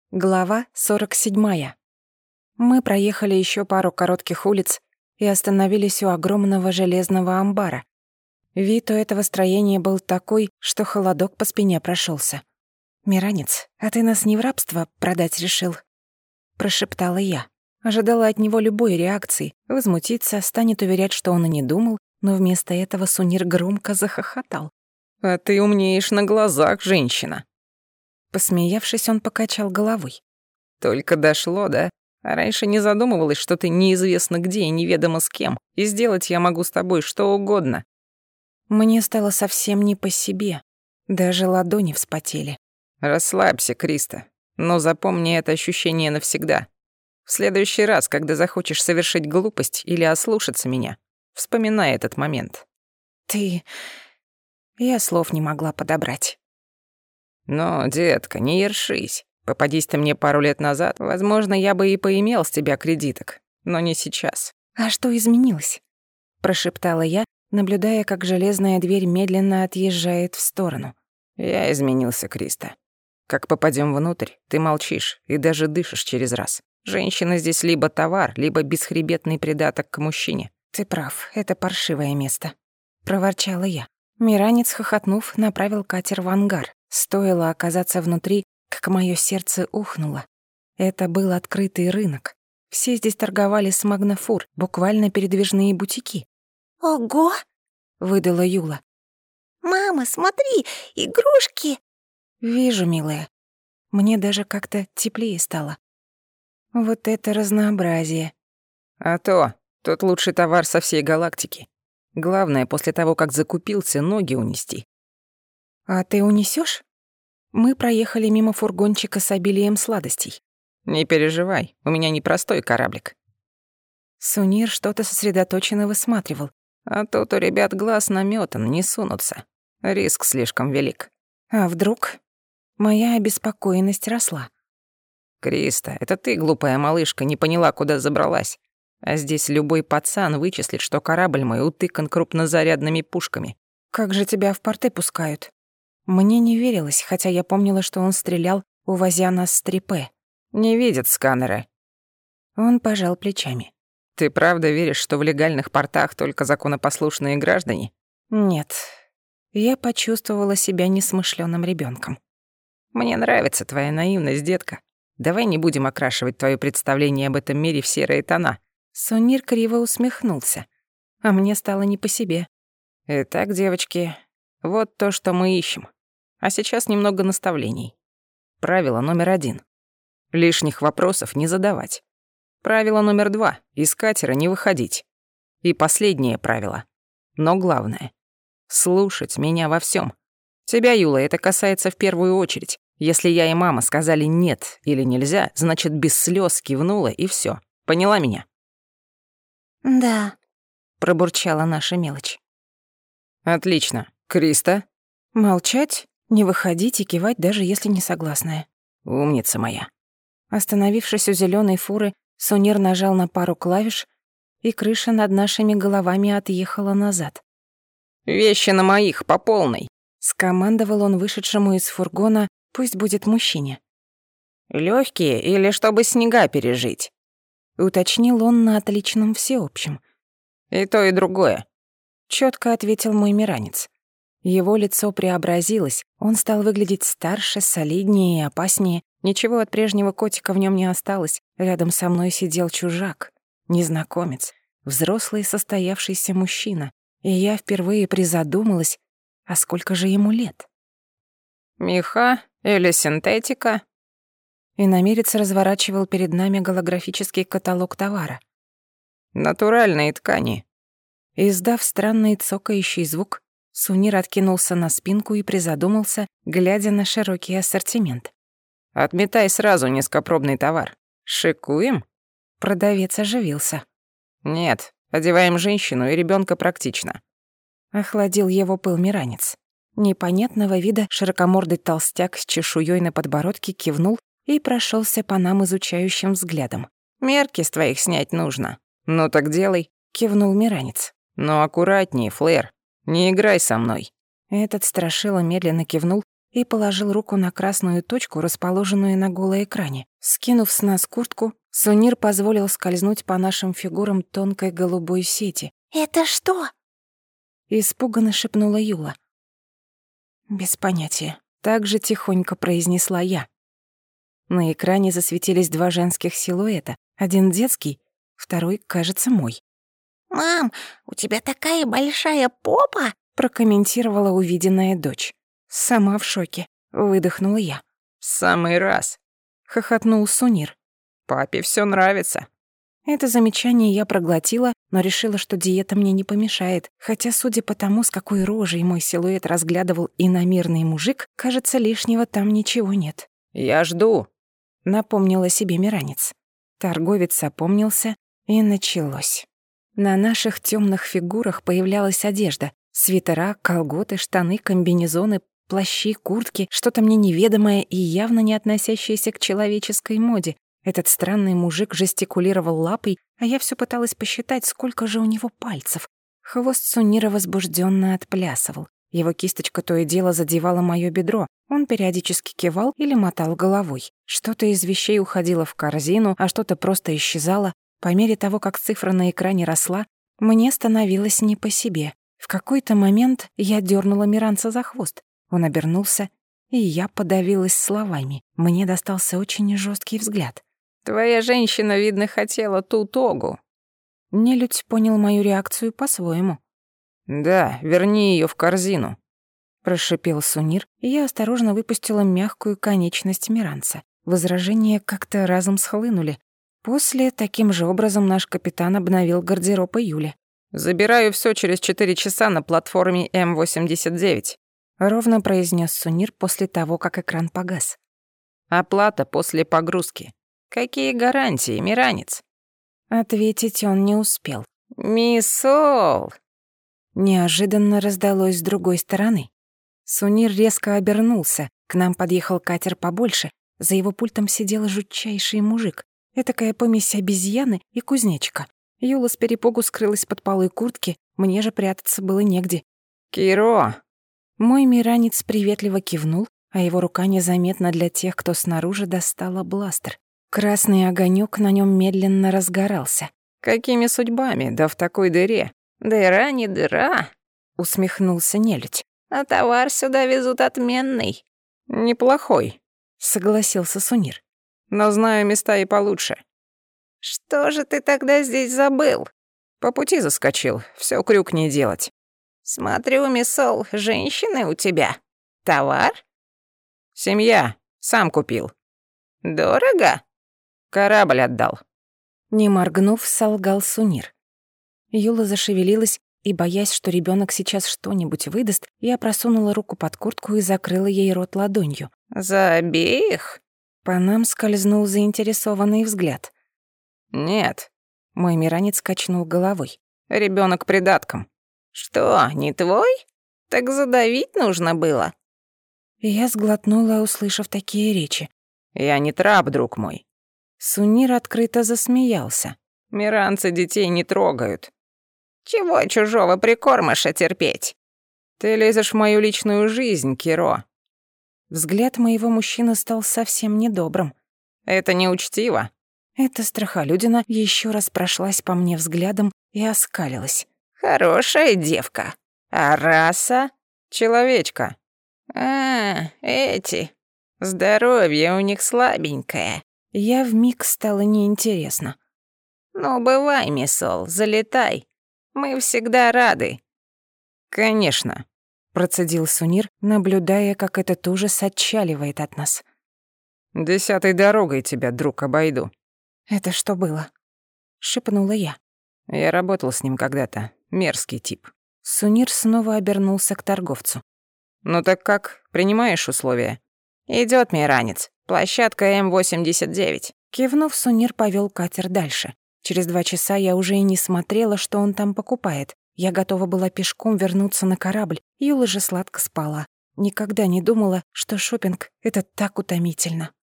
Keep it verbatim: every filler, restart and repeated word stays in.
Глава сорок седьмая. Мы проехали еще пару коротких улиц и остановились у огромного железного амбара. Вид у этого строения был такой, что холодок по спине прошелся. «Миранец, а ты нас не в рабство продать решил?» Прошептала я. Ожидала от него любой реакции. Возмутиться, станет уверять, что он и не думал, но вместо этого Сунир громко захохотал. «А ты умнеешь на глазах, женщина!» Посмеявшись, он покачал головой. «Только дошло, да? А раньше не задумывалась, что ты неизвестно где и неведомо с кем, и сделать я могу с тобой что угодно». Мне стало совсем не по себе. Даже ладони вспотели. «Расслабься, Криста, но запомни это ощущение навсегда. В следующий раз, когда захочешь совершить глупость или ослушаться меня, вспоминай этот момент». «Ты...» Я слов не могла подобрать. «Но, детка, не ершись. Попадись ты мне пару лет назад, возможно, я бы и поимел с тебя кредиток, но не сейчас». «А что изменилось?» Прошептала я, наблюдая, как железная дверь медленно отъезжает в сторону. «Я изменился, Криста. Как попадем внутрь, ты молчишь и даже дышишь через раз. Женщина здесь либо товар, либо бесхребетный придаток к мужчине». «Ты прав, это паршивое место», — проворчала я. Миранец, хохотнув, направил катер в ангар. Стоило оказаться внутри, как моё сердце ухнуло. Это был открытый рынок. Все здесь торговали с магнофур, буквально передвижные бутики. «Ого!» — выдала Юла. «Мама, смотри, игрушки!» «Вижу, милая. Мне даже как-то теплее стало. Вот это разнообразие». «А то, тот лучший товар со всей галактики. Главное, после того, как закупился, ноги унести». «А ты унесёшь?» Мы проехали мимо фургончика с обилием сладостей. «Не переживай, у меня непростой кораблик». Сунир что-то сосредоточенно высматривал. «А тут у ребят глаз намётан, не сунутся. Риск слишком велик». А вдруг? Моя обеспокоенность росла. «Криста, это ты, глупая малышка, не поняла, куда забралась. А здесь любой пацан вычислит, что корабль мой утыкан крупнозарядными пушками». «Как же тебя в порты пускают?» Мне не верилось, хотя я помнила, что он стрелял, увозя нас с трипе. «Не видят сканеры». Он пожал плечами. «Ты правда веришь, что в легальных портах только законопослушные граждане?» «Нет». Я почувствовала себя несмышлёным ребёнком. «Мне нравится твоя наивность, детка. Давай не будем окрашивать твоё представление об этом мире в серые тона». Сунир криво усмехнулся, а мне стало не по себе. «Итак, девочки, вот то, что мы ищем. А сейчас немного наставлений. Правило номер один. Лишних вопросов не задавать. Правило номер два. Из катера не выходить. И последнее правило. Но главное. Слушать меня во всем. Тебя, Юла, это касается в первую очередь. Если я и мама сказали «нет» или «нельзя», значит, без слез кивнула и все. Поняла меня? «Да», — пробурчала наша мелочь. Отлично. Криста? Молчать, не выходить и кивать, даже если не согласная. Умница моя. Остановившись у зелёной фуры, Сунир нажал на пару клавиш, и крыша над нашими головами отъехала назад. «Вещи на моих, по полной», — скомандовал он вышедшему из фургона, пусть будет мужчине. «Лёгкие или чтобы снега пережить?» — уточнил он на отличном всеобщем. «И то, и другое», — чётко ответил мой миранец. Его лицо преобразилось, он стал выглядеть старше, солиднее и опаснее. Ничего от прежнего котика в нём не осталось. Рядом со мной сидел чужак, незнакомец, взрослый состоявшийся мужчина. И я впервые призадумалась, а сколько же ему лет? «Меха или синтетика?» Иномерец разворачивал перед нами голографический каталог товара. «Натуральные ткани». Издав странный цокающий звук, Сунир откинулся на спинку и призадумался, глядя на широкий ассортимент. «Отметай сразу низкопробный товар. Шикуем?» Продавец оживился. «Нет, одеваем женщину и ребёнка практично». Охладил его пыл миранец. Непонятного вида широкомордый толстяк с чешуёй на подбородке кивнул и прошёлся по нам изучающим взглядом. «Мерки с твоих снять нужно». «Ну так делай», — кивнул миранец. «Но аккуратнее, Флэр. Не играй со мной». Этот страшила медленно кивнул и положил руку на красную точку, расположенную на голой экране. Скинув с нас куртку, Сунир позволил скользнуть по нашим фигурам тонкой голубой сети. «Это что?» — испуганно шепнула Юла. «Без понятия», — так же тихонько произнесла я. На экране засветились два женских силуэта. Один детский, второй, кажется, мой. «Мам, у тебя такая большая попа!» — прокомментировала увиденная дочь. «Сама в шоке», — выдохнула я. «В самый раз», — хохотнул Сунир. «Папе всё нравится». Это замечание я проглотила, но решила, что диета мне не помешает, хотя, судя по тому, с какой рожей мой силуэт разглядывал иномирный мужик, кажется, лишнего там ничего нет. «Я жду», — напомнила себе Миранец. Торговец опомнился, и началось. На наших тёмных фигурах появлялась одежда. Свитера, колготы, штаны, комбинезоны, плащи, куртки, что-то мне неведомое и явно не относящееся к человеческой моде. Этот странный мужик жестикулировал лапой, а я всё пыталась посчитать, сколько же у него пальцев. Хвост Сунира возбуждённо отплясывал. Его кисточка то и дело задевала моё бедро. Он периодически кивал или мотал головой. Что-то из вещей уходило в корзину, а что-то просто исчезало. По мере того, как цифра на экране росла, мне становилось не по себе. В какой-то момент я дёрнула Миранца за хвост. Он обернулся, и я подавилась словами. Мне достался очень жёсткий взгляд. «Твоя женщина, видно, хотела ту тогу». Нелюдь понял мою реакцию по-своему. «Да, верни её в корзину», — прошипел Сунир, и я осторожно выпустила мягкую конечность Миранца. Возражения как-то разом схлынули. После таким же образом наш капитан обновил гардероб Юли. «Забираю всё через четыре часа на платформе Эм восемьдесят девять», — ровно произнёс Сунир после того, как экран погас. «Оплата после погрузки. Какие гарантии, Миранец?» Ответить он не успел. «Мисс Сол!» Неожиданно раздалось с другой стороны. Сунир резко обернулся. К нам подъехал катер побольше. За его пультом сидел жутчайший мужик. Этакая помесь обезьяны и кузнечика. Юла с перепугу скрылась под полой куртки, мне же прятаться было негде. «Киро!» Мой Миранец приветливо кивнул, а его рука незаметно для тех, кто снаружи, достала бластер. Красный огонёк на нём медленно разгорался. «Какими судьбами, да в такой дыре?» «Дыра не дыра», — усмехнулся нелюдь. «А товар сюда везут отменный». «Неплохой», — согласился Сунир. «Но знаю места и получше». «Что же ты тогда здесь забыл?» «По пути заскочил, всё крюк не делать». «Смотрю, миссол, женщины у тебя. Товар?» «Семья, сам купил». «Дорого?» «Корабль отдал». Не моргнув, солгал Сунир. Юла зашевелилась, и, боясь, что ребёнок сейчас что-нибудь выдаст, я просунула руку под куртку и закрыла ей рот ладонью. «За обеих?» По нам скользнул заинтересованный взгляд. «Нет». Мой Миранец качнул головой. «Ребёнок придатком». «Что, не твой? Так задавить нужно было». Я сглотнула, услышав такие речи. «Я не трап, друг мой». Сунир открыто засмеялся. «Миранцы детей не трогают». «Чего чужого прикормыша терпеть?» «Ты лезешь в мою личную жизнь, Киро». Взгляд моего мужчины стал совсем недобрым. «Это неучтиво». Эта страхолюдина ещё раз прошлась по мне взглядом и оскалилась. «Хорошая девка. А раса?» «Человечка». «А, эти. Здоровье у них слабенькое». Я вмиг стало неинтересно. «Ну, бывай, миссол, залетай. Мы всегда рады». «Конечно», — процедил Сунир, наблюдая, как этот ужас отчаливает от нас. «Десятой дорогой тебя, друг, обойду». «Это что было?» — шепнула я. Я работал с ним когда-то. Мерзкий тип. Сунир снова обернулся к торговцу. «Ну так как, принимаешь условия?» «Идёт, Миранец. Площадка Эм восемьдесят девять». Кивнув, Сунир повёл катер дальше. Через два часа я уже и не смотрела, что он там покупает. Я готова была пешком вернуться на корабль. Юла же сладко спала. Никогда не думала, что шопинг — это так утомительно.